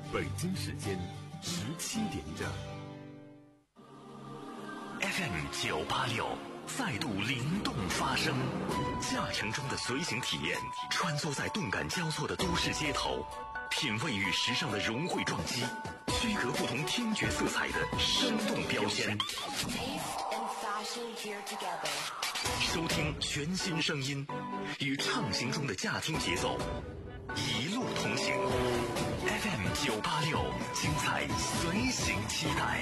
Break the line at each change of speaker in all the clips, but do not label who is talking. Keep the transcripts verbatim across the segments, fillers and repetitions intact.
北京时间十七点整。
F M 九八六再度灵动发声，驾乘中的随行体验，穿梭在动感交错的都市街头，品味与时尚的融汇撞击，区隔不同听觉色彩的生动标签。收听全新声音，与畅行中的驾听节奏一路同行。F M 九八六，精彩随行期待。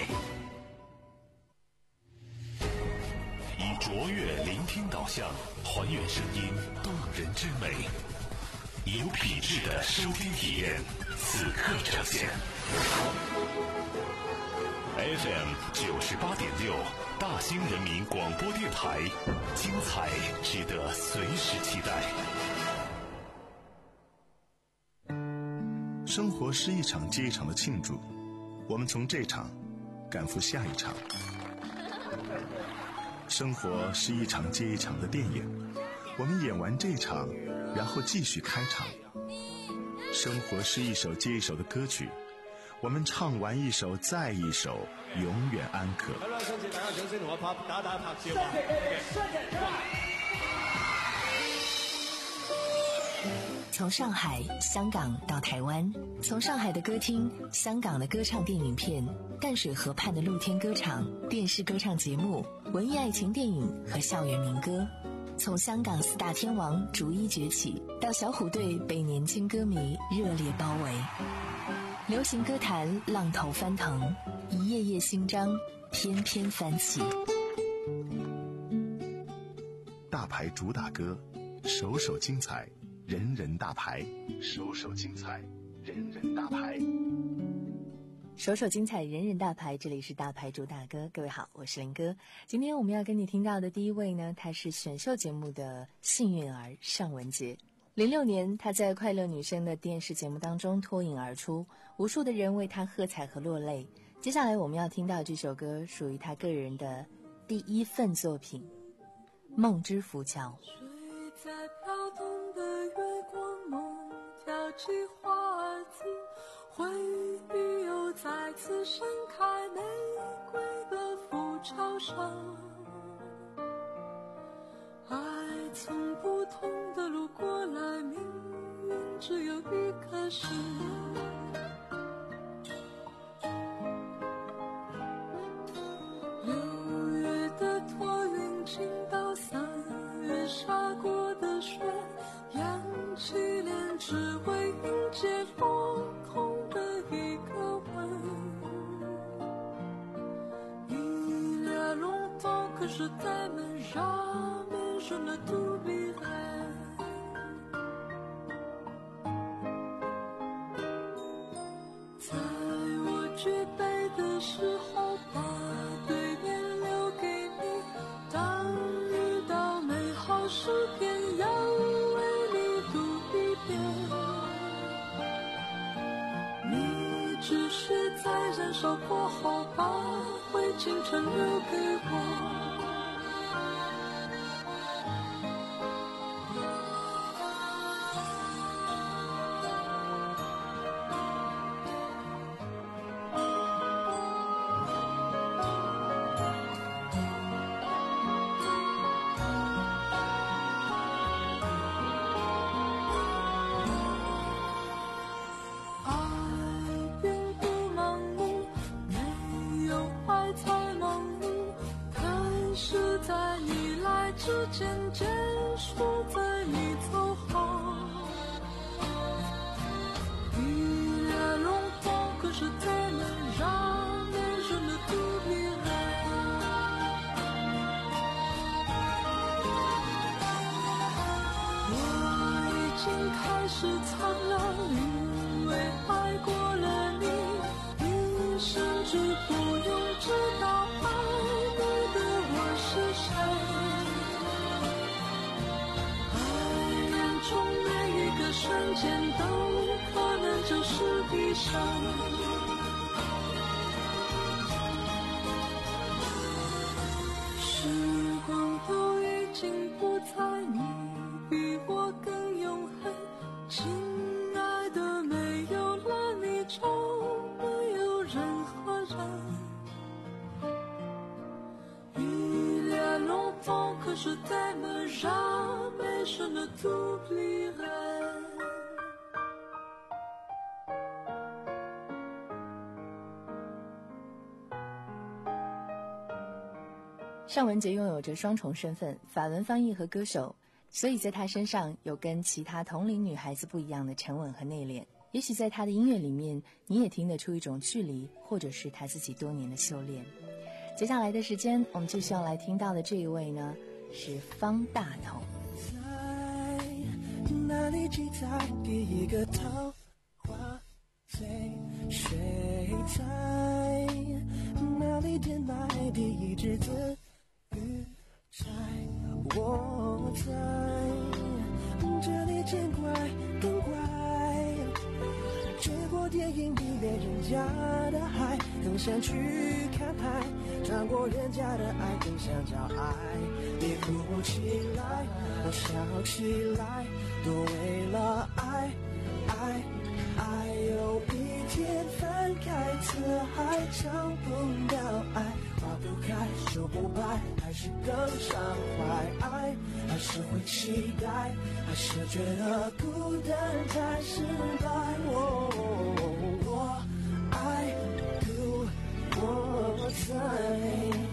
以卓越聆听导向，还原声音动人之美，以有品质的收听体验，此刻呈现。F M 九十八点六，大兴人民广播电台，精彩值得随时期待。
生活是一场接一场的庆祝，我们从这场赶赴下一场。生活是一场接一场的电影，我们演完这场，然后继续开场。生活是一首接一首的歌曲，我们唱完一首再一首，永远安可。
好啦，上次大家掌聲同我拍打打拍照啊！
从上海、香港到台湾，从上海的歌厅、香港的歌唱电影片、淡水河畔的露天歌场、电视歌唱节目、文艺爱情电影和校园民歌，从香港四大天王逐一崛起，到小虎队被年轻歌迷热烈包围。流行歌坛浪头翻腾，一页页新章翩翩翻起。
大牌主打歌，首首精彩，人人大牌，首首精彩，人人大牌。
首首精彩，人人大牌，这里是大牌主打歌。各位好，我是林哥。今天我们要跟你听到的第一位呢，他是选秀节目的幸运儿尚雯婕。零六年，他在《快乐女声》的电视节目当中脱颖而出，无数的人为他喝彩和落泪。接下来我们要听到这首歌，属于他个人的第一份作品《梦之浮桥》。
睡在飘动的月光，梦跳起花儿子，回忆又再次盛开，玫瑰的浮桥上，爱从不同的路过来，命运只有一颗心。六月的托云倾倒，三月下过的雪，扬起脸只为迎接落空的一个吻。Il y a longtemps que je t'aime, jamais je ne t'oublierai。 在我举杯的时候，把对面留给你，当遇到美好诗篇，要为你读一遍。你只是在燃烧过后，把灰青春留给我。时间结束在你走后，Il y a longtemps que je t'aime, jamais je ne t'oublierai。 我已经开始苍老，因为爱过了你，你甚至不用知道爱你的我是谁。瞬间都可能就是一生，时光都已经不在，你比我更永恒，亲爱的，没有了你就 je t'aime, jamais je ne t'oublierai。
尚雯婕拥有着双重身份，法文翻译和歌手，所以在她身上有跟其他同龄女孩子不一样的沉稳和内敛。也许在她的音乐里面，你也听得出一种距离，或者是她自己多年的修炼。接下来的时间，我们继续要来听到的这一位呢，是方大同。
在哪里记载第一个桃花醉？谁在哪里点来第一支紫玉钗？我在这里见怪更怪，追过电影里面人家的海，更想去看海，穿过人家的爱更想找爱。你哭起来，我笑起来，都为了爱爱爱。有一天翻开词海，找不到爱，花不开手不白，还是更伤怀。爱还是会期待，还是觉得孤单才失败。我我爱故我在。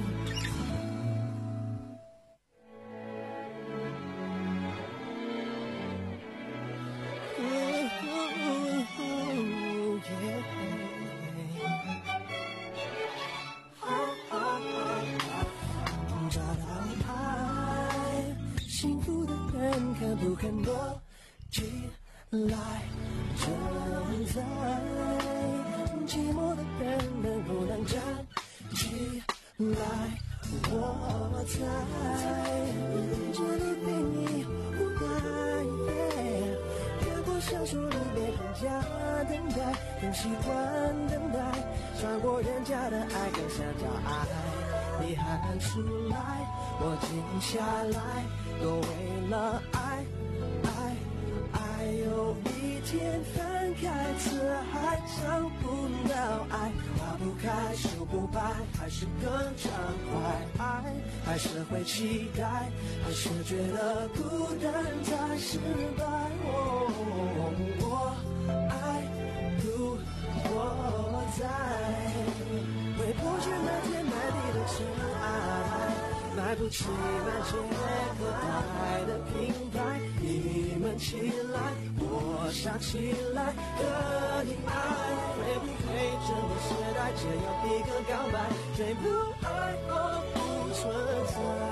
找到爱，幸福的人看不看我起来？正在寂寞的人能不能站起来？我在这里陪你无奈，看过小说里面人家等待，更喜欢等待，穿过人家的爱更想找爱。你喊出来，我静下来，都为了爱爱爱。有一天翻开词海，找不到爱，花不开手不白，还是更畅快。爱还是会期待，还是觉得孤单才失败。哦，我爱故我在。回不去那天买你的尘埃，买不起那杰克带的品牌。你们起来，我想起来，和你爱。会不会整个时代只有一个告白？谁不爱我不存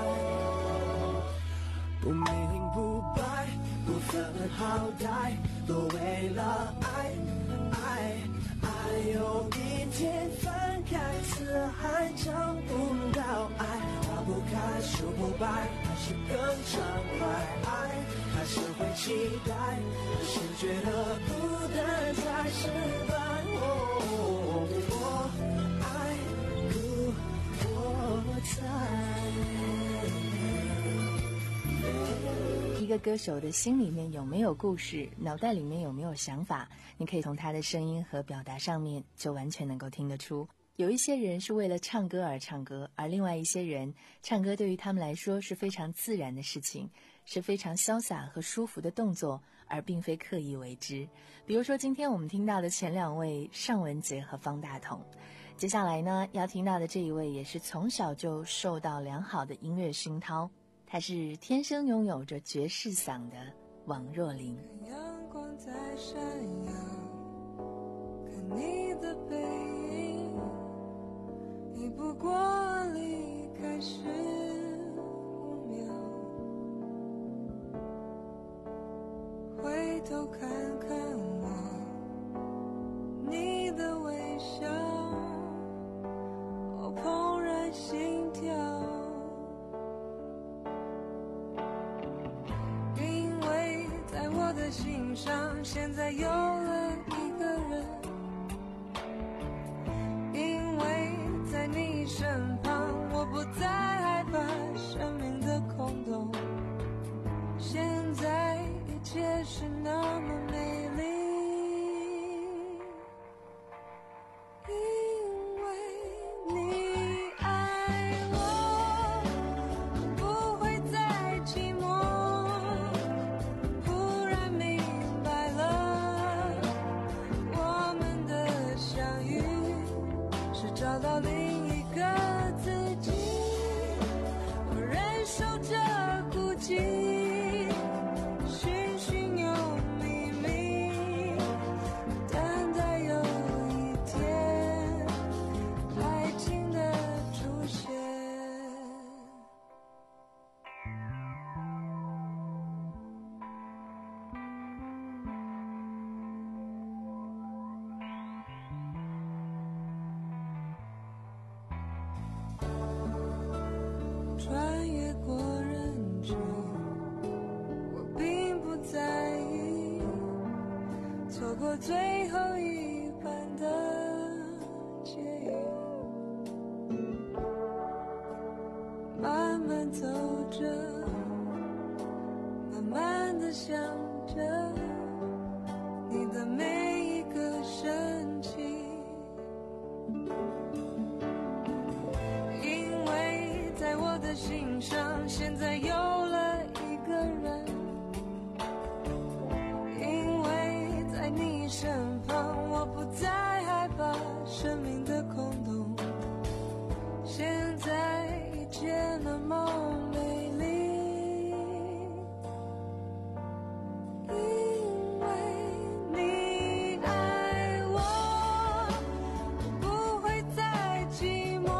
在，不明不白，不分好歹，都为了爱爱爱。有一天翻开词海，找不到爱，花不开手不白，还是更畅快。爱还是会期待，还是觉得孤单才失败。哦，我爱故我
在。一个歌手的心里面有没有故事，脑袋里面有没有想法，你可以从他的声音和表达上面就完全能够听得出。有一些人是为了唱歌而唱歌，而另外一些人唱歌对于他们来说是非常自然的事情，是非常潇洒和舒服的动作，而并非刻意为之。比如说今天我们听到的前两位尚雯婕和方大同，接下来呢要听到的这一位也是从小就受到良好的音乐熏陶，他是天生拥有着爵士嗓的王若琳。
阳光在闪耀，看你的背影，你不过离开十五秒，回头看看我，你的微笑，我怦然心跳。我的心上现在有了一个人，因为在你身旁，我不再害怕生命的空洞。现在一切是那么美丽，因为你爱我，不会再最后一班的捷运，慢慢走着，慢慢地想着你的每一个深情，因为在我的心上现在有了一个人，因为在你身旁我不再害怕生命的空洞，现在一切那么美丽，因为你爱我，不会再寂寞，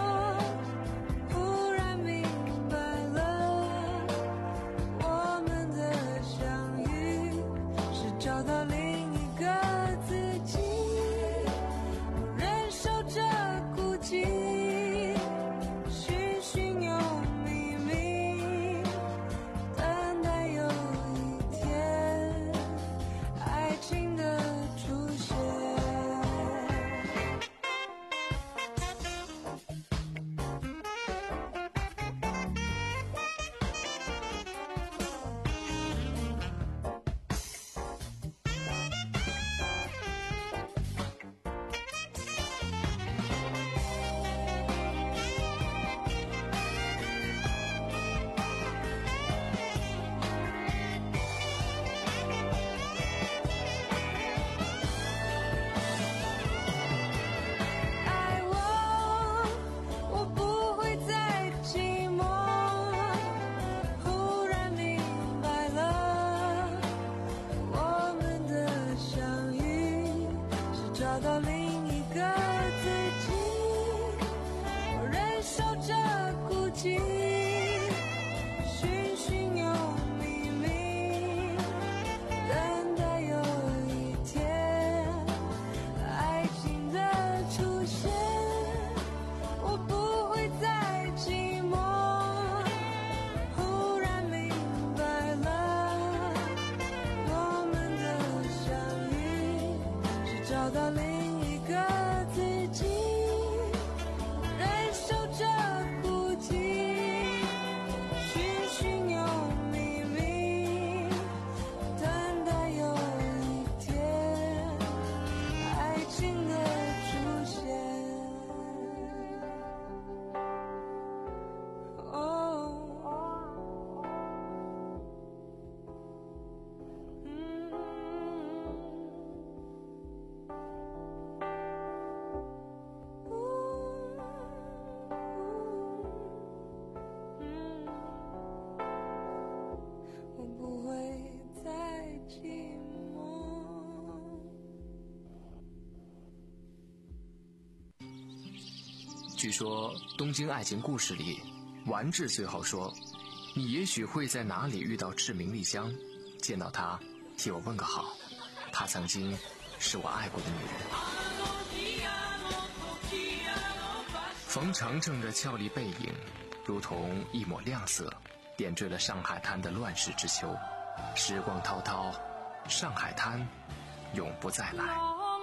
忽然明白了，我们的相遇是找到另一个自己，不忍受着孤寂，寻寻又觅觅，等待有一天爱情的出现。爱我，我不会再寂寞，忽然明白了，我们的相遇是找到另一个自己，我忍受着孤寂，寻寻又觅觅，等待有一天爱情的出现，我不会再寂寞，忽然明白了，我们的相遇是找到另一个自己，忍受着孤寂，寻寻又觅觅，等待有一天爱情的出现。哦，嗯，嗯，我不会再寂寞。
据说《东京爱情故事》里，丸治最后说：“你也许会在哪里遇到志明丽香，见到她，替我问个好。她曾经是我爱过的女人。”冯程程的俏丽背影，如同一抹亮色，点缀了上海滩的乱世之秋。时光滔滔，上海滩永不再来。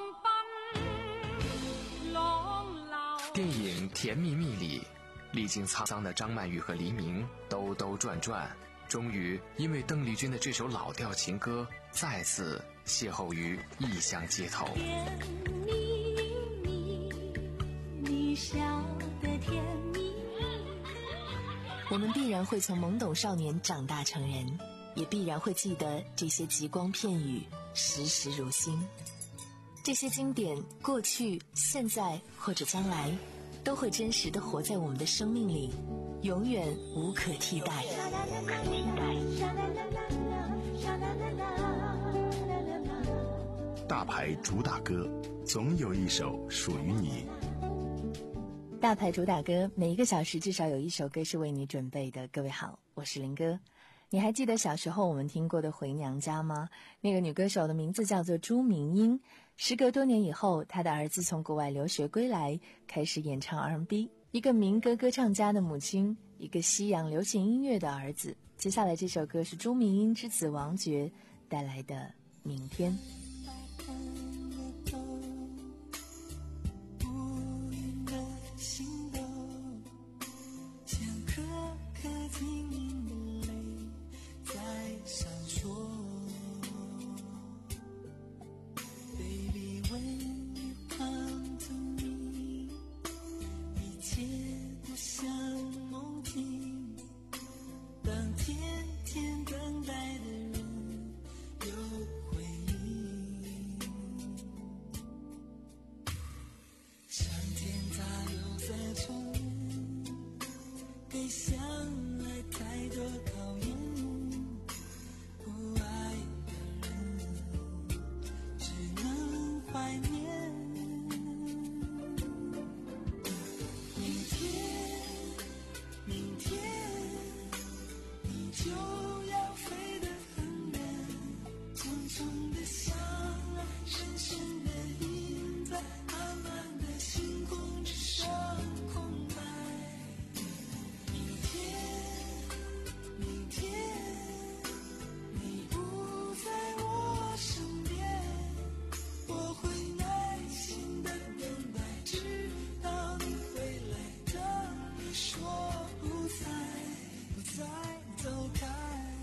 电影《甜蜜蜜》里，历经沧桑的张曼玉和黎明兜兜转转，终于因为邓丽君的这首老调情歌，再次邂逅于异乡街头。
甜蜜蜜，你笑得甜蜜蜜。
我们必然会从懵懂少年长大成人，也必然会记得这些极光片语，时时如新。这些经典，过去、现在或者将来，都会真实地活在我们的生命里，永远无可替代。
大牌主打歌，总有一首属于你。
大牌主打歌，每一个小时至少有一首歌是为你准备的。各位好，我是林哥。你还记得小时候我们听过的《回娘家》吗？那个女歌手的名字叫做朱明英。时隔多年以后，她的儿子从国外留学归来，开始演唱 R and B。 一个民歌歌唱家的母亲，一个西洋流行音乐的儿子。接下来这首歌是朱明英之子王珏带来的《明天》。
看得懂，无语的心动，像颗颗晶莹的泪在闪烁。Baby, when you come to me， 一切都像梦境。当天天等待的人有回应，上天它又在重演，给相爱太多考验，不爱的人只能怀念。明天，明天你就要飞得很远，重重的相爱，深深的印在暗暗的星空之上空白。明天，明天你不在我身边，我会耐心的等待，直到你回来，等你说不再不再走开。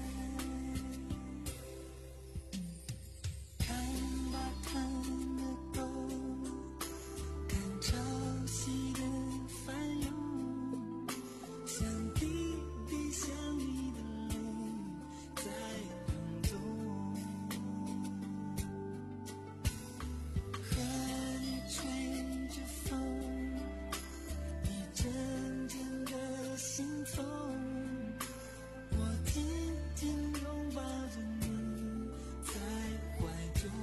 看吧看得懂，看潮汐的翻涌，像滴滴想你的泪在涌动，和你吹着风，一阵阵的心痛，我紧紧拥抱着你在怀中。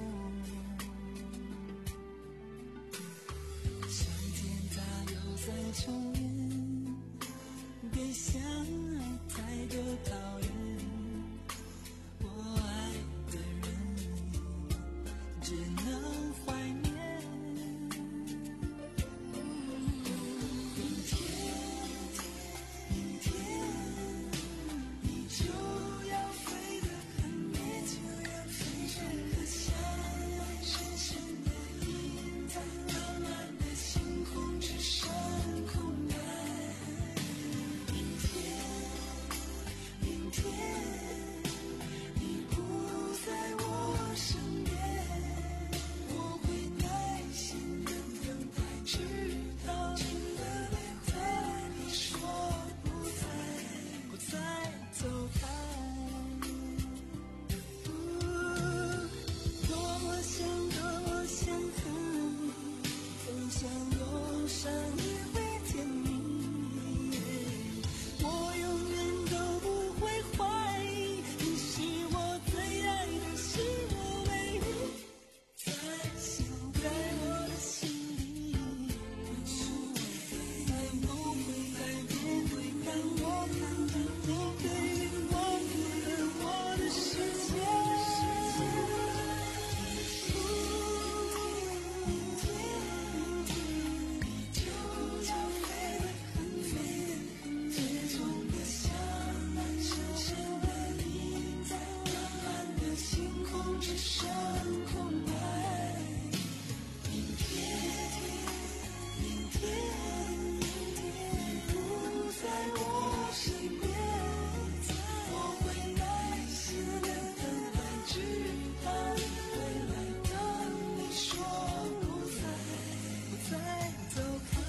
上天它又在重演，给相爱太多考验，我爱的人只能怀念。明天，明天你就要飞得很远，深深的相爱，深深的印在暗暗的星空之上空白。明天，明天你不在我身边，我会耐心的等待，直到你的对你说不再不再走开。多么想多么想和你分享忧伤也会甜蜜，我永远都不会怀疑，你是我最爱的，是我唯一，在心在我的心里，再不会改变，让我看到你对于我的我的世界。明天，你就要飞得很远，最终的相爱，深深的印在暗暗的星空之上空白。明天，明天你不在我身边，我会耐心的等待，直到你回来，等你说不再不再走开。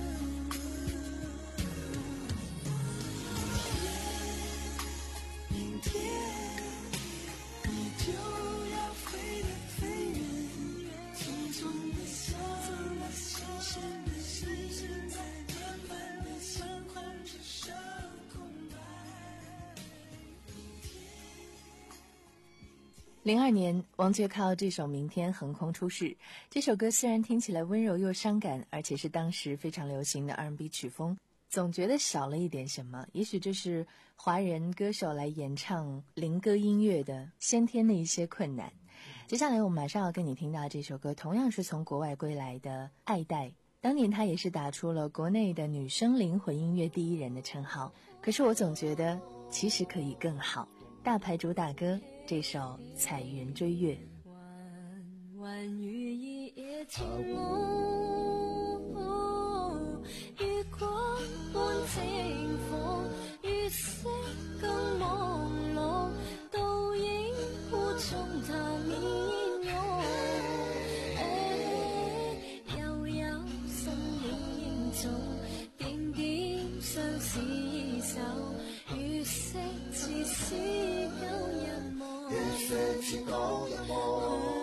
明天，你就要飞得很远，重重的相爱，深深的印在暗暗的星空之上空白。
零二年，王珏靠这首《明天》横空出世。这首歌虽然听起来温柔又伤感，而且是当时非常流行的 R and B 曲风，总觉得少了一点什么。也许这是华人歌手来演唱灵歌音乐的先天的一些困难。接下来我们马上要跟你听到这首歌，同样是从国外归来的爱戴。当年她也是打出了国内的女生灵魂音乐第一人的称号。可是我总觉得其实可以更好。大牌主打歌这首《彩云追月》。
弯晚雨一夜晴浓，月光伴清風，月色更朦朧，倒影湖中它面容。悠悠身影中，點點相思愁，月色似是舊日夢，月色似舊日夢。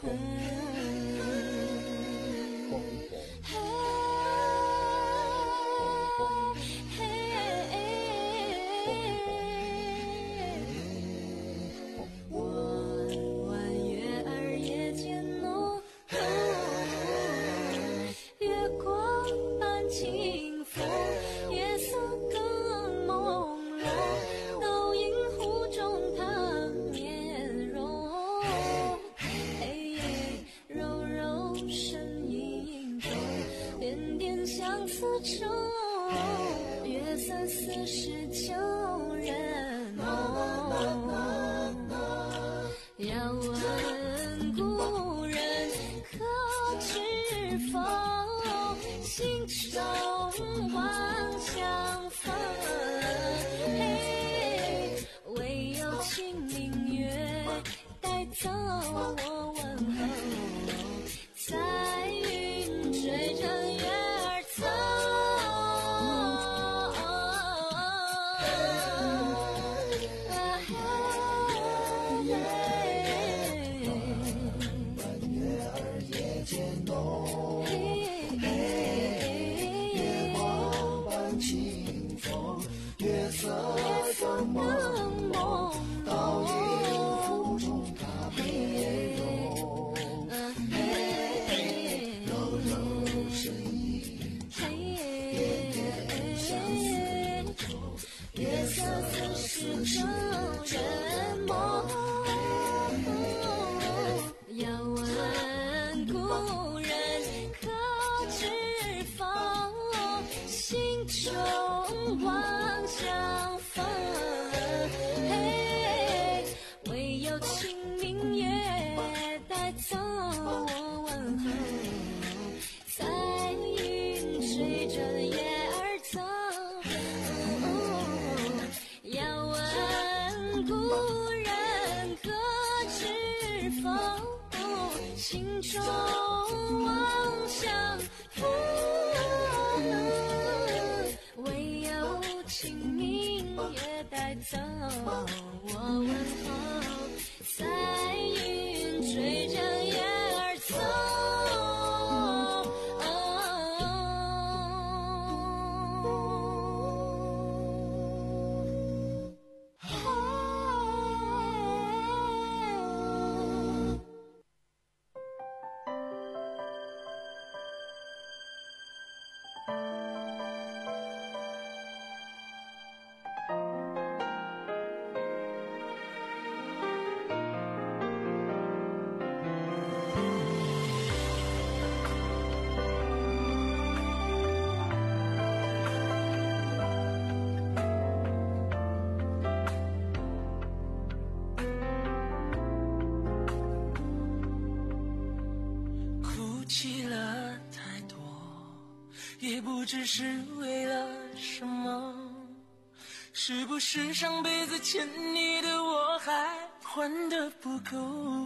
月色似是旧人梦，要问故人可知否？心中望相逢，唯有清明月带走我问候，彩云追着月儿走。月色更朦胧，倒影湖中它面容，柔柔身影中，点点相思愁，月色似是旧人梦。要问故人可知否？心中望相逢，唯有清明月带走我问候，彩云追着月儿走。要问故人可知否？心中望相逢，唯有清明月带走我问候，彩云追着月儿走。
也不知是为了什么，是不是上辈子欠你的我还还得不够？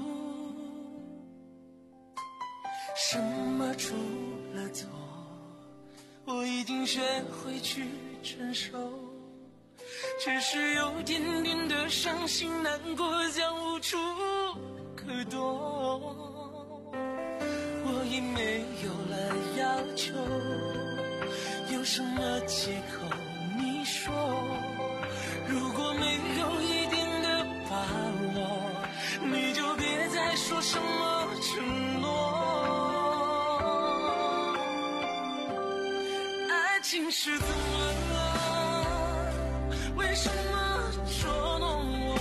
什么出了错，我已经学会去承受，只是有点点的伤心难过，将无处可躲。我已没有了要求，有什么借口你说？如果没有一点的把握，你就别再说什么承诺。爱情是怎么了？为什么捉弄我？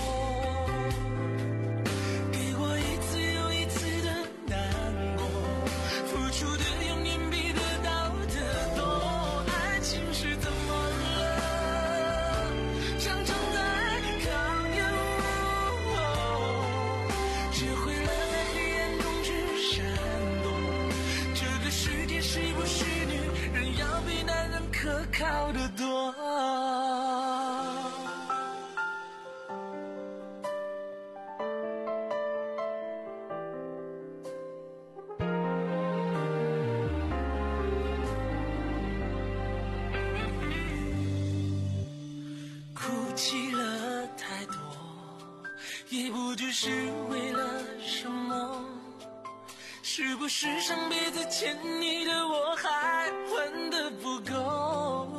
给我一次又一次的难过，付出的永远比得到的多。爱情是怎么了？常常在考验我，学会了在黑暗中去可靠得多。哭泣了太多，也不知是为了什么，是不是上辈子欠你的我还还得不够？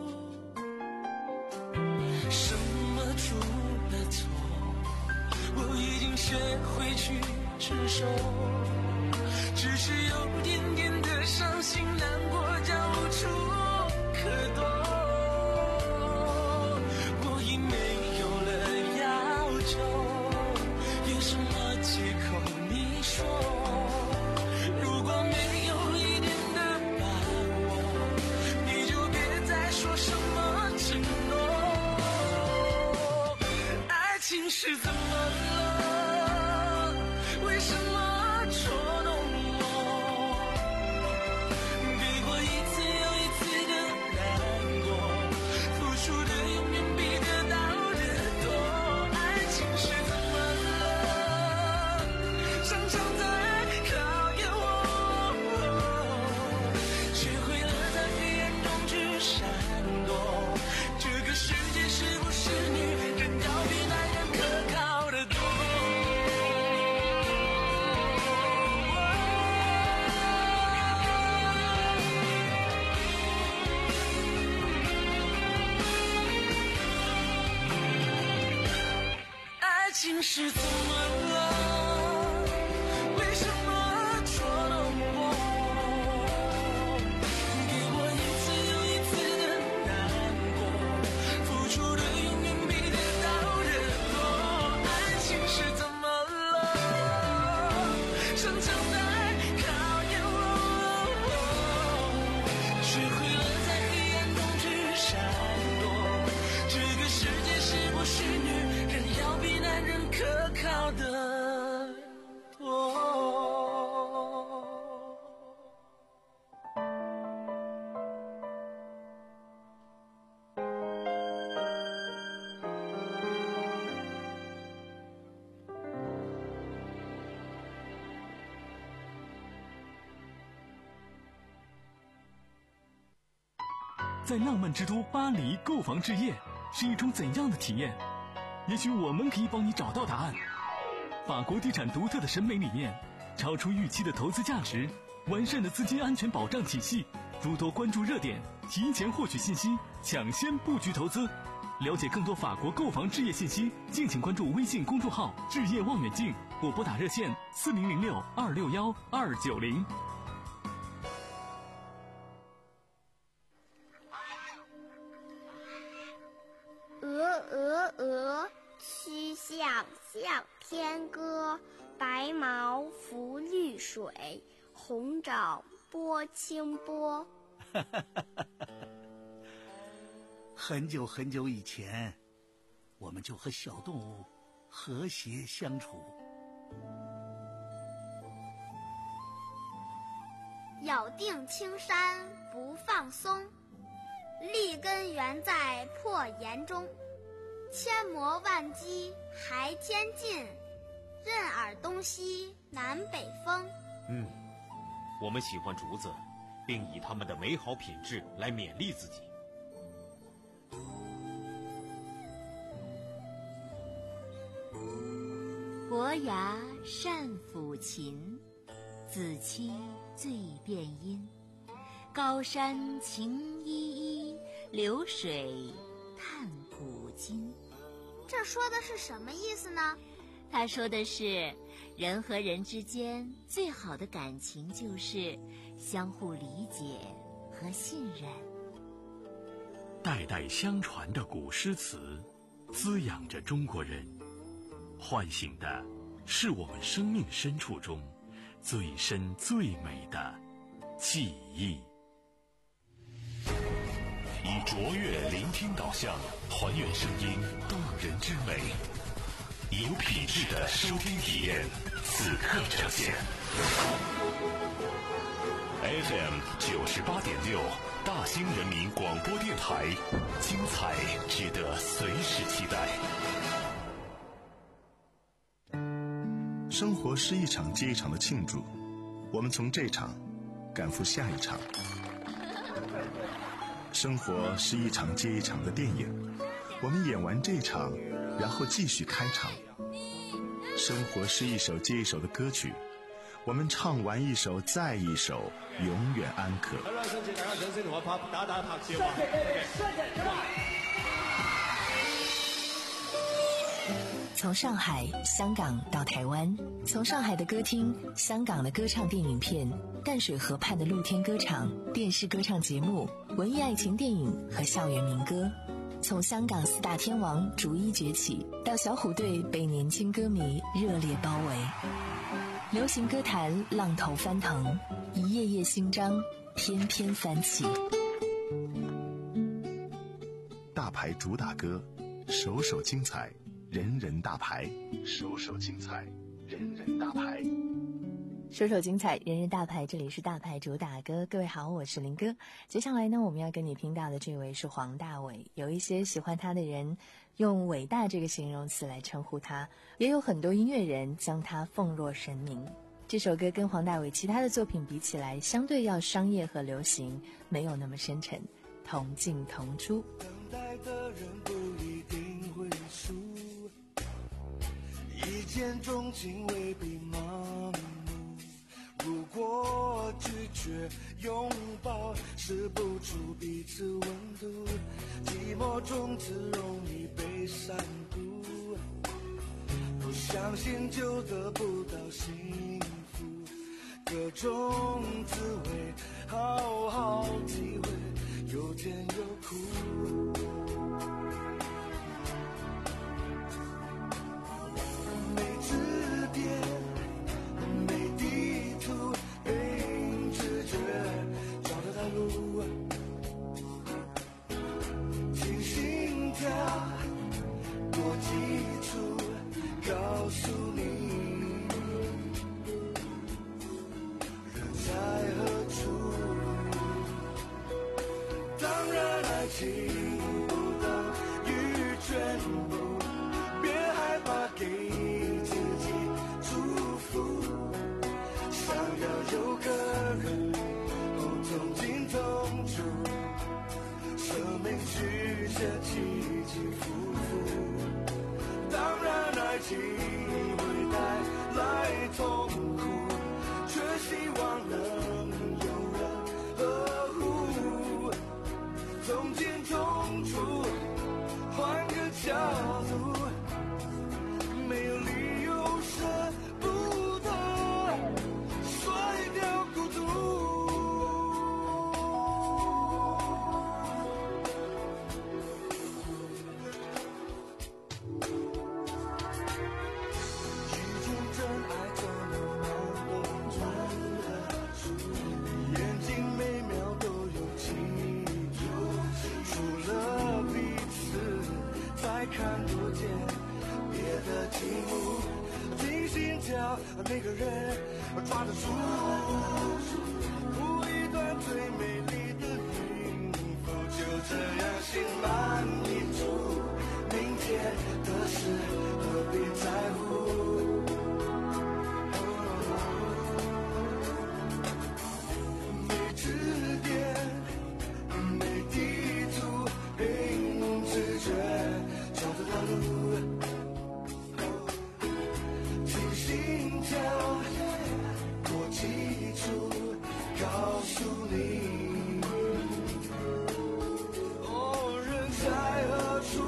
什么出了错，我已经学会去承受，只是有点点的伤心难过，叫无处可躲。我已没有了要求，有什么借口你说？如果没有一点的把握，你就别再说什么承诺。爱情是怎么了？为什么捉弄我？给过一次又一次的难过，付出的永远比得到的多。爱情是怎么了？常常在考验我，学会了在黑暗中去闪躲。这个世界是不是女人要比男人可靠得多？爱情是怎么了？为什么捉弄我？给我一次又一次的难过，付出的永远比得到的多。爱情是怎么了？常常在考验我，学会了在黑暗中去闪躲。这个世界是不是女人要比男人可靠得多？
在浪漫之都巴黎购房置业是一种怎样的体验？也许我们可以帮你找到答案。法国地产独特的审美理念，超出预期的投资价值，完善的资金安全保障体系，诸多关注热点，提前获取信息，抢先布局投资。了解更多法国购房置业信息，敬请关注微信公众号置业望远镜，或拨打热线四零零六二六幺二九零。
鹅鹅鹅，曲项向天歌。白毛浮绿水，红掌拨清波。
很久很久以前，我们就和小动物和谐相处。
咬定青山不放松，立根原在破岩中。千磨万击还天尽，任尔东西南北风。
嗯，我们喜欢竹子，并以它们的美好品质来勉励自己。
伯牙善抚琴，子期最辨音。高山晴依依，流水叹古今。
这说的是什么意思呢？
他说的是，人和人之间最好的感情就是相互理解和信任。
代代相传的古诗词，滋养着中国人，唤醒的是我们生命深处中最深最美的记忆。以卓越聆听导向，还原声音动人之美，有品质的收听体验，此刻呈现。
F M 九十八点六，大兴人民广播电台，精彩值得随时期待。
生活是一场接一场的庆祝，我们从这场赶赴下一场。生活是一场接一场的电影，我们演完这场，然后继续开场。生活是一首接一首的歌曲，我们唱完一首再一首，永远安可。
从上海、香港到台湾，从上海的歌厅、香港的歌唱电影片、淡水河畔的露天歌场、电视歌唱节目、文艺爱情电影和校园民歌，从香港四大天王逐一崛起，到小虎队被年轻歌迷热烈包围。流行歌坛浪头翻腾，一页页新章翩翩翻起。
大牌主打歌，首首精彩，人人大牌，首首精彩，人人大牌，
首首精彩，人人大牌。这里是大牌主打歌，各位好，我是林哥。接下来呢，我们要跟你听到的这位是黄大炜。有一些喜欢他的人用伟大这个形容词来称呼他，也有很多音乐人将他奉若神明。这首歌跟黄大炜其他的作品比起来，相对要商业和流行，没有那么深沉，同进同出。
等待的人不一定会输，一见钟情未必盲目，如果拒绝拥抱，试不出彼此温度，寂寞种子容易被散布，不相信就得不到幸福，各种滋味，好好体会，有甜有苦。没支点，没地图，凭直觉找到道路，听心跳，多基础，告诉你人在何处。当然爱情不等于全部，别害怕给自己祝福，想要有个人哦，同进同出，生命曲线起起伏伏。当然爱情会带来痛苦，却希望能有人呵护，同进同出，换个角度，没有理由舍不得甩掉孤独。遇见真爱怎么能动出，眼睛每秒都有记住，除了彼此才看不见别的题目，听心跳，那个人抓得住，谱一段最美丽的音符，就这样心满意足，明天的事何必在乎。没支点，没地图，凭直觉找得到路，听心跳，多基础，告诉你，哦，人在何处。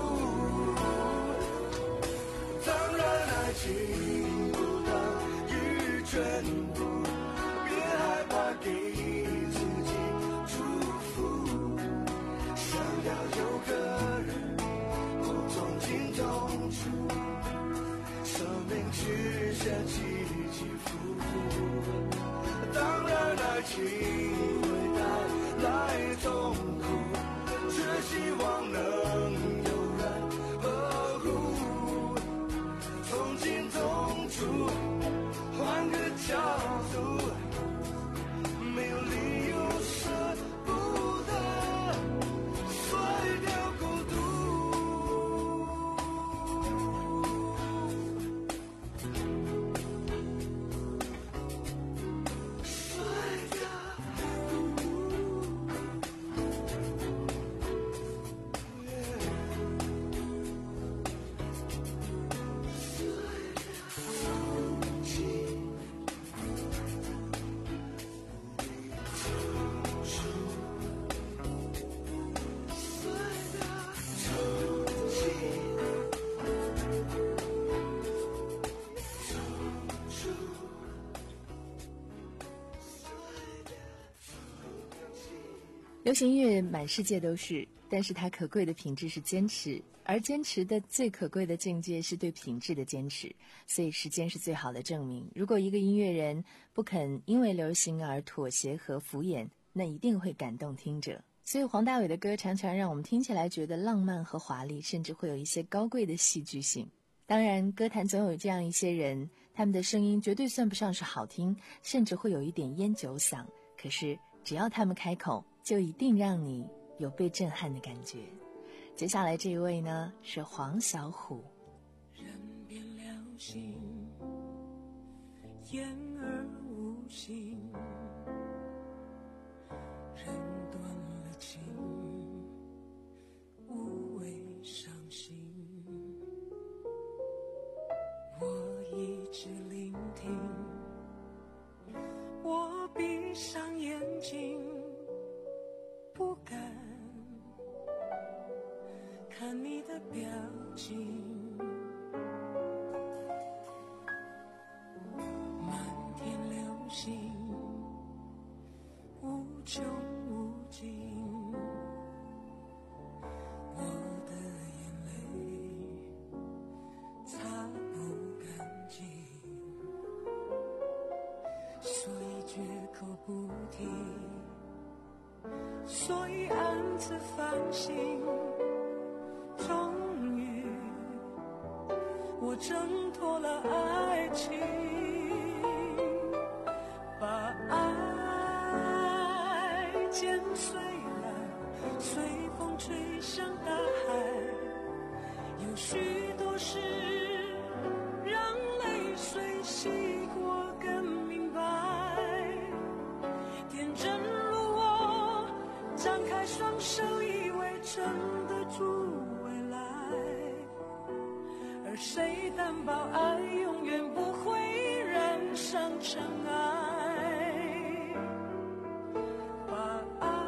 当然爱情不等于全部，别害怕给自己祝福，想要有个人哦，同进同出，生命曲线起起伏伏。当然爱情会带来痛苦，却希望能有人呵护，同进同出，换个角度，没有理
流行音乐满世界都是，但是它可贵的品质是坚持，而坚持的最可贵的境界是对品质的坚持。所以时间是最好的证明，如果一个音乐人不肯因为流行而妥协和敷衍，那一定会感动听者。所以黄大炜的歌常常让我们听起来觉得浪漫和华丽，甚至会有一些高贵的戏剧性。当然歌坛总有这样一些人，他们的声音绝对算不上是好听，甚至会有一点烟酒嗓，可是只要他们开口，就一定让你有被震撼的感觉。接下来这一位呢，是黄小琥。
人变了心，言而无信，人断了情，无谓伤心。我一直聆听，我闭上眼睛，不敢看你的表情。漫天流星，无穷无尽，我的眼泪擦不干净，所以绝口不提，所以暗自反省。终于我挣脱了爱情，把爱剪碎了，随风吹向大海。有许多事让泪水洗过更明白，天真如我张开双手，以为撑得住未来，而谁担保爱永远不会染上尘埃。把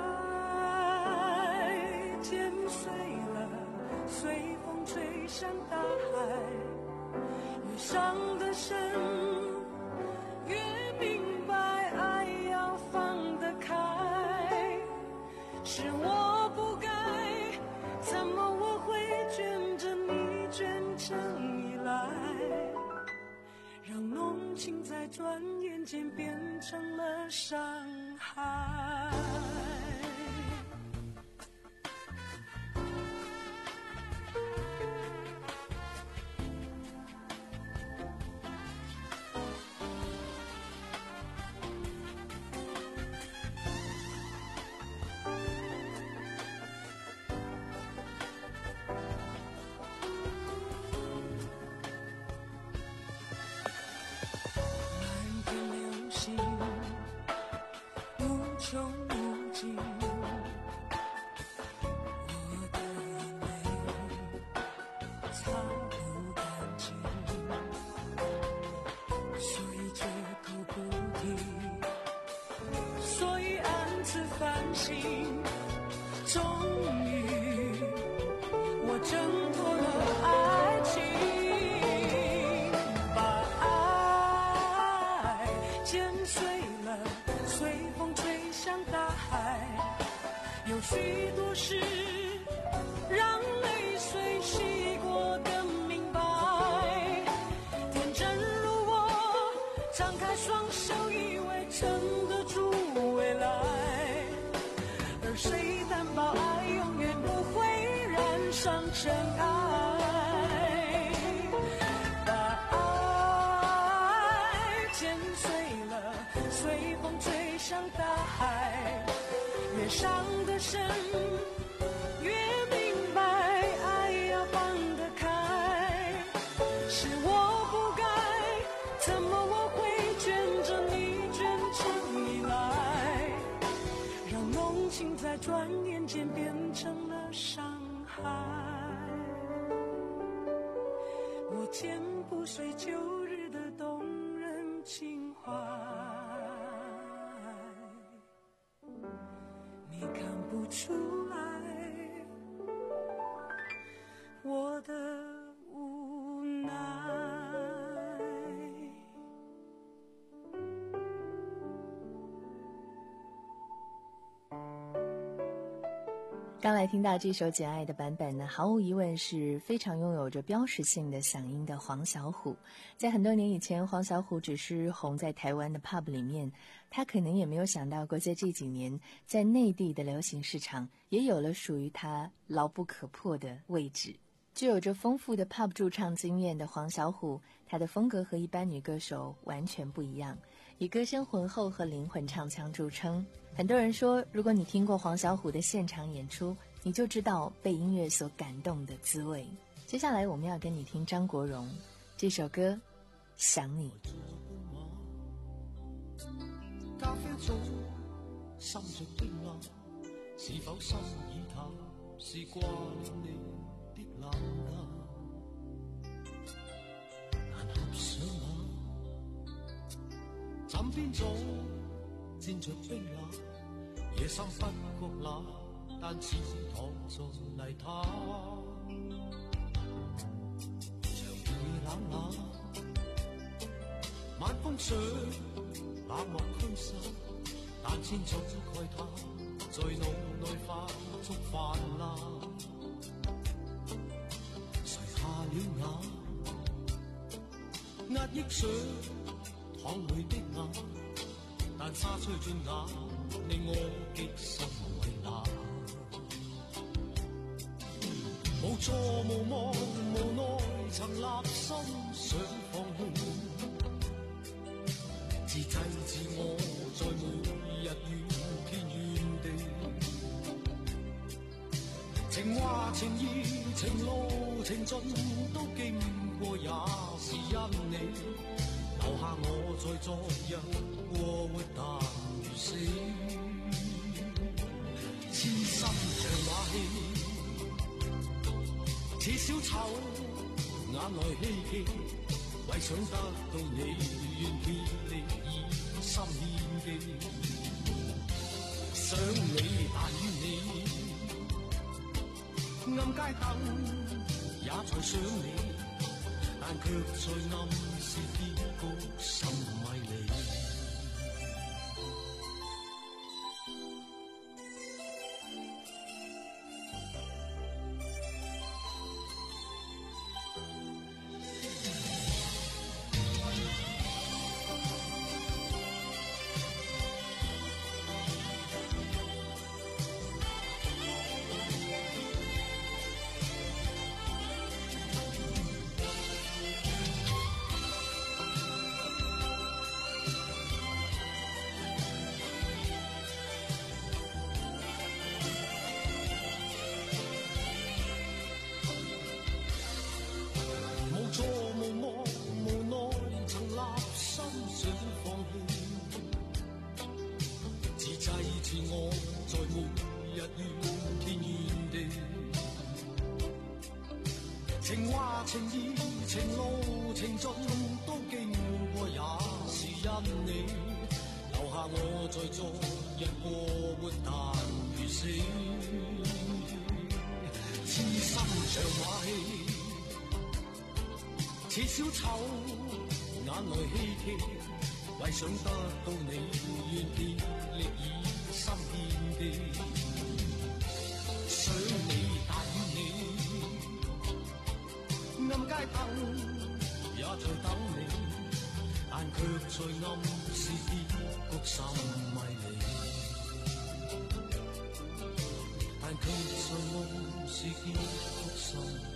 爱剪碎了，随风吹向大海，越伤得深，越明白爱要放得开。是我不该，怎么我会卷着你卷成依赖，让浓情在转眼间变成了伤害。终于我挣脱了爱情，把爱剪碎了，随风吹向大海。有许多事让泪水洗过更明白，天真如我张开双手，以为撑得住未来，而谁担保爱永远不会染上尘埃。把爱剪碎了，随风吹向大海，越伤得深，越明白爱要放得开。是我不该，怎么我会卷着你卷成依赖，让浓情在转眼间变成了伤害。我剪不碎旧日的动人情怀，你看不出来我的无奈。
刚来听到这首《简爱》的版本呢，毫无疑问是非常拥有着标识性的嗓音的黄小琥。在很多年以前，黄小琥只是红在台湾的 pub 里面，他可能也没有想到过，在这几年，在内地的流行市场也有了属于他牢不可破的位置。具有着丰富的 pub 驻唱经验的黄小琥，她的风格和一般女歌手完全不一样，以歌声浑厚和灵魂唱腔著称。很多人说，如果你听过黄小琥的现场演出，你就知道被音乐所感动的滋味。接下来我们要跟你听张国荣这首歌《想你》。
咖啡早，心着冰冷，是否心已淡？是掛念你的冷淡，難合上眼，枕邊早沾着冰冷，夜深不覺冷，但似躺在泥灘，長夜冷冷，晚風水冷漠驅散，但千種慨嘆在腦內化作泛濫，垂下了眼，壓抑想淌淚的眼，但沙吹轉眼，令我極心為難。無助無望無奈，曾立心想放棄，自制自我，在每日怨天怨地。情話情意情路情盡都經過，也是因你留下我在昨日過活但如死，痴心像馬戲，似小丑眼內希冀，為想得到你願竭力以心獻技，想你但怨你，暗街燈也在想你，但卻在暗示結局甚迷離。情話情意情路情盡都經過，也是因你留下我在昨日過活但如死，痴心像馬戲，似小丑眼內希冀，為想得到你願竭力以心獻技，想你但怨你，暗街燈也在等你，但卻在暗示結局甚迷離，但卻在暗示結局甚迷離。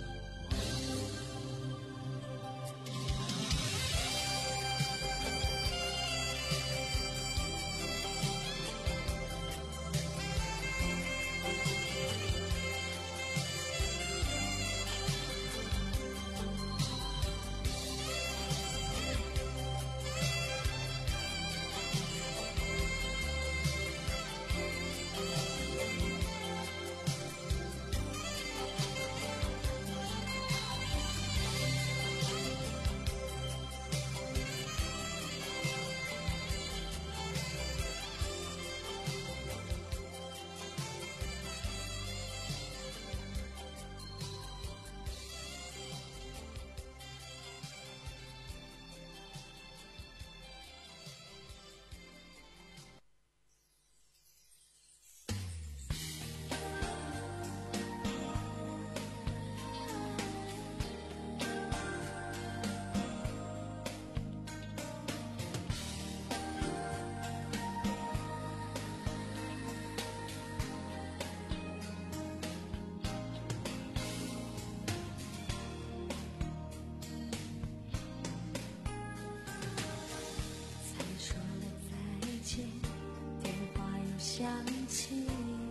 想起，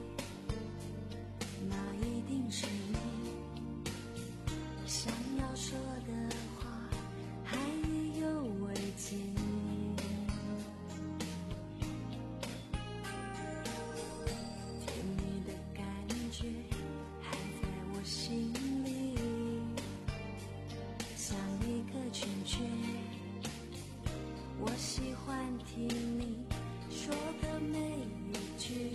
那一定是你想要说的话，还意犹未尽。甜蜜的感觉还在我心里，像一个圈圈。我喜欢听你说的每一句，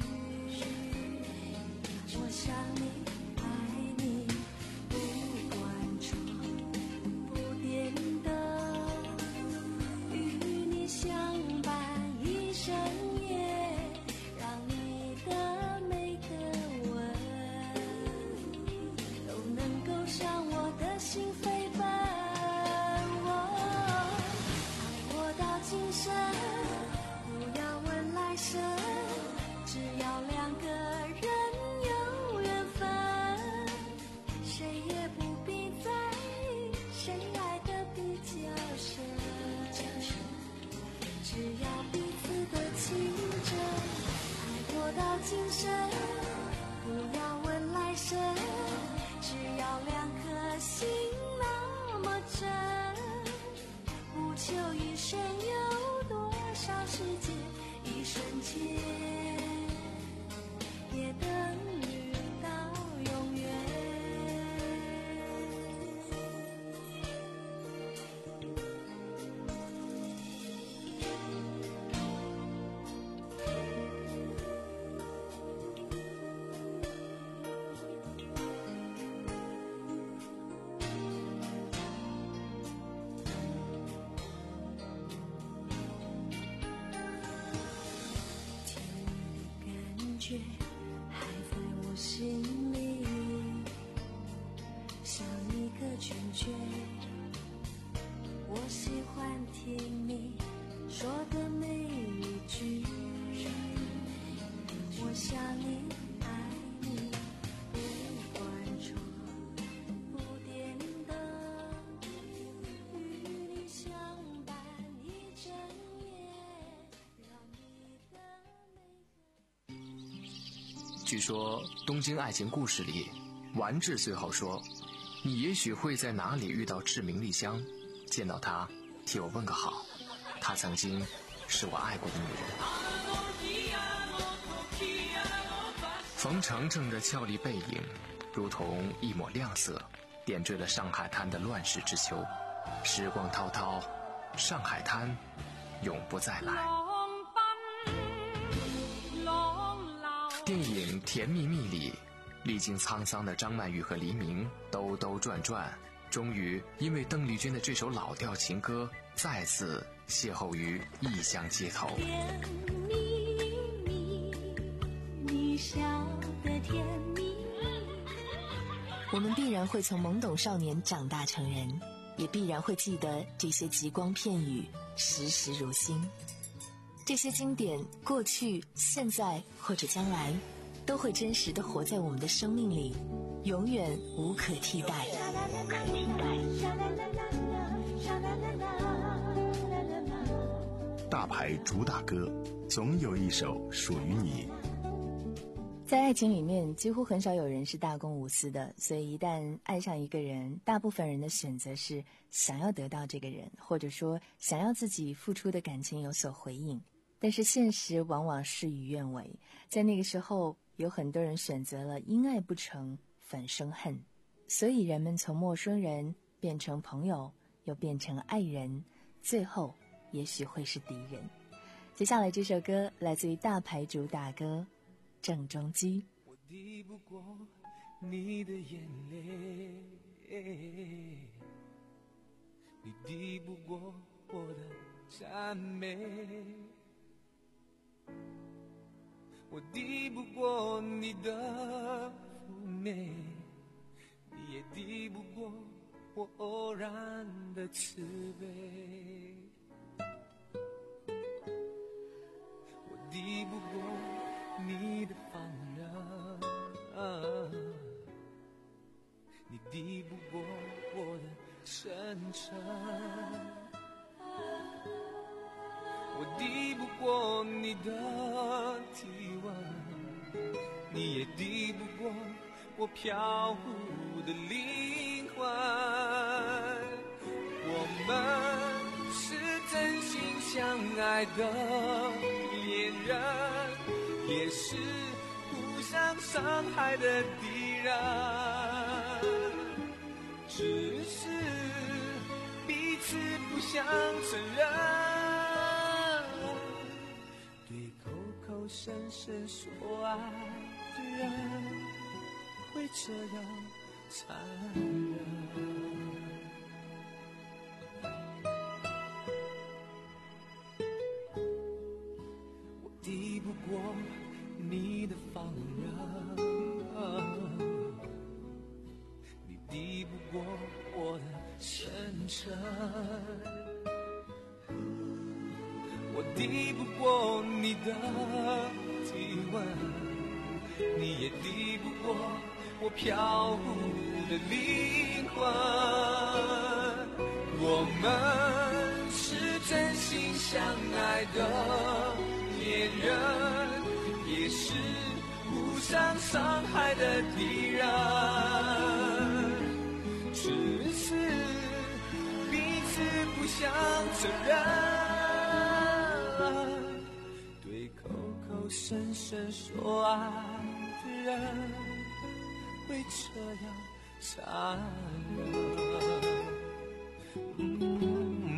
我想你爱你，不管窗不点灯，与你相伴一生夜，让你的每个吻都能够向我的心飞奔。今生不要问来生，只要两个人有缘分，谁也不必在意谁爱的比较深，只要彼此的情真，爱过到今生不要问来生，只要两颗心那么真，不求一生有多少时间，一瞬间也等于到永远。还在我心里，像一个圈圈。我喜欢听你说的每一句，我想你爱你，不管窗不点灯，与你相伴一整夜，让你的
据说《东京爱情故事》里，丸治最后说：“你也许会在哪里遇到志明丽香，见到她，替我问个好。她曾经是我爱过的女人。”冯程程的俏丽背影，如同一抹亮色，点缀了上海滩的乱世之秋。时光滔滔，上海滩永不再来。电影《甜蜜蜜》里，历经沧桑的张曼玉和黎明兜兜转转，终于因为邓丽君的这首老调情歌，再次邂逅于异乡街头。
甜蜜蜜，你笑得甜蜜蜜。
我们必然会从懵懂少年长大成人，也必然会记得这些极光片语，时时如新。这些经典，过去、现在或者将来，都会真实地活在我们的生命里，永远无可替代。
大牌主打歌，总有一首属于你。
在爱情里面，几乎很少有人是大公无私的，所以一旦爱上一个人，大部分人的选择是想要得到这个人，或者说想要自己付出的感情有所回应。但是现实往往事与愿违，在那个时候，有很多人选择了因爱不成反生恨，所以人们从陌生人变成朋友，又变成爱人，最后也许会是敌人。接下来这首歌来自于大牌主打歌郑中基。
我抵不过你的眼泪，你抵不过我的赞美，我抵不过你的妩媚，你也抵不过我偶然的慈悲。我抵不过你的放任，你抵不过我的真诚，我抵不过过你的体温，你也抵不过我飘忽的灵魂。我们是真心相爱的恋人，也是互相伤害的敌人，只是彼此不想承认，对口口声声说爱的人会这样残忍。我抵不过你的放任，你抵不过我的深沉，我抵不过你的体温，你也抵不过我飘忽的灵魂。我们是真心相爱的恋人，也是互相伤害的敌人，只是彼此不想承认，对口口声声说爱的人会这样残忍。嗯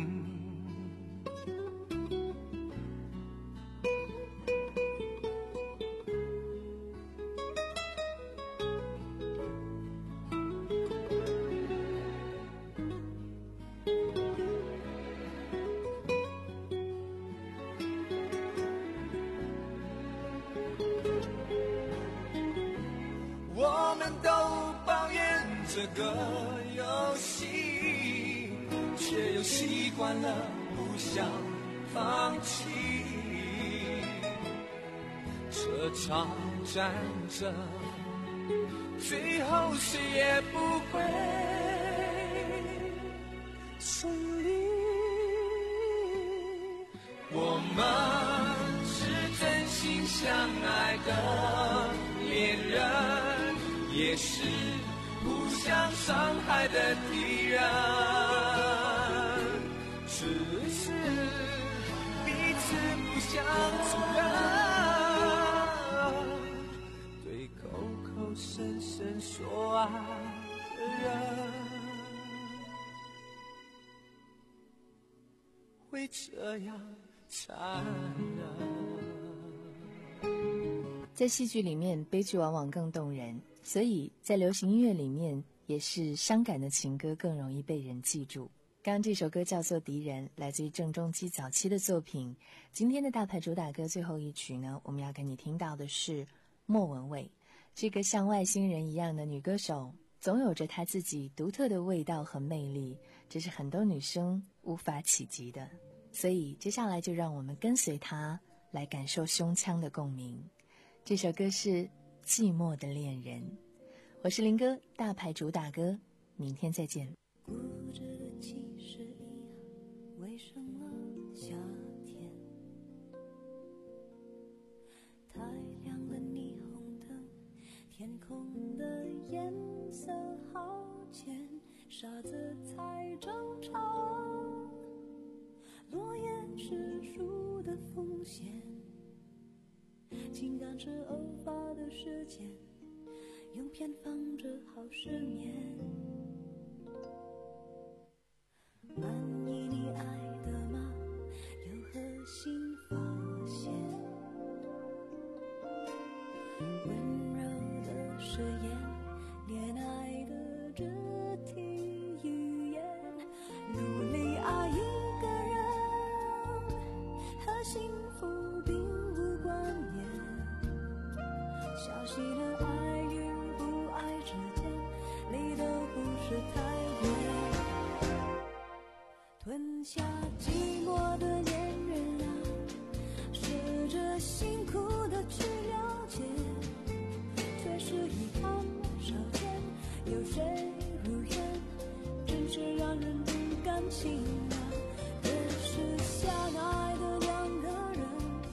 我们都抱怨这个游戏，却又习惯了不想放弃。这场战争最后谁也不会胜利。我们是真心相爱的恋人，也是互相伤害的敌人，只是彼此不想承认，对口口声声说爱的人会这样残忍。
在戏剧里面，悲剧往往更动人，所以在流行音乐里面，也是伤感的情歌更容易被人记住。刚刚这首歌叫做《敌人》，来自于郑中基早期的作品。今天的大牌主打歌最后一曲呢，我们要给你听到的是莫文蔚。这个像外星人一样的女歌手，总有着她自己独特的味道和魅力，这是很多女生无法企及的。所以接下来就让我们跟随她来感受胸腔的共鸣。这首歌是《寂寞的恋人》，我是林哥，大牌主打歌，明天再见。
固执的其实一样，为什么夏天太亮的霓虹灯，天空的颜色好浅，傻子才正常，落叶是树的风险，情感是偶发的事件，用偏方治好失眠。满意你爱的吗？有何新发现？温柔的誓言，恋爱的肢体语言，努力爱一个人和幸福并无关联，小心的爱与不爱之间离得不是太远，吞下寂寞的恋人啊，试着辛苦的去了解，却是遗憾少见，有谁如愿，真是让人不甘心啊。越是相爱的两个人，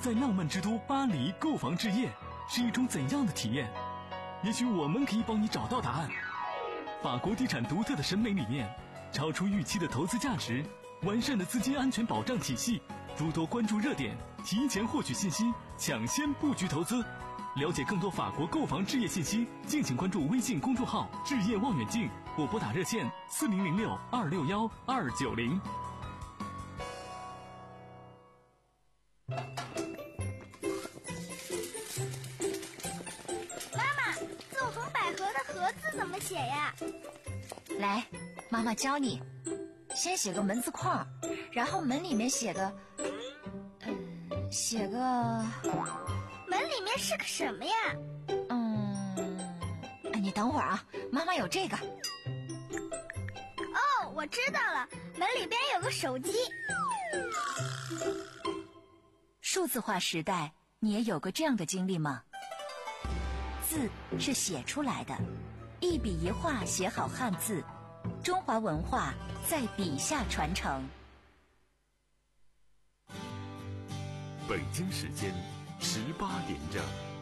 在浪漫之都巴黎购房置业是一种怎样的体验？也许我们可以帮你找到答案。法国地产独特的审美理念，超出预期的投资价值，完善的资金安全保障体系，诸多关注热点，提前获取信息，抢先布局投资。了解更多法国购房置业信息，敬请关注微信公众号置业望远镜，或拨打热线四零零六二六幺二九零。
怎么写呀？
来，妈妈教你。先写个门字框，然后门里面写个，嗯，写个。
门里面是个什么呀？
嗯，你等会儿啊，妈妈有这个。
哦，我知道了，门里边有个手机。
数字化时代，你也有过这样的经历吗？字是写出来的。一笔一画写好汉字，中华文化在笔下传承。
北京时间十八点整。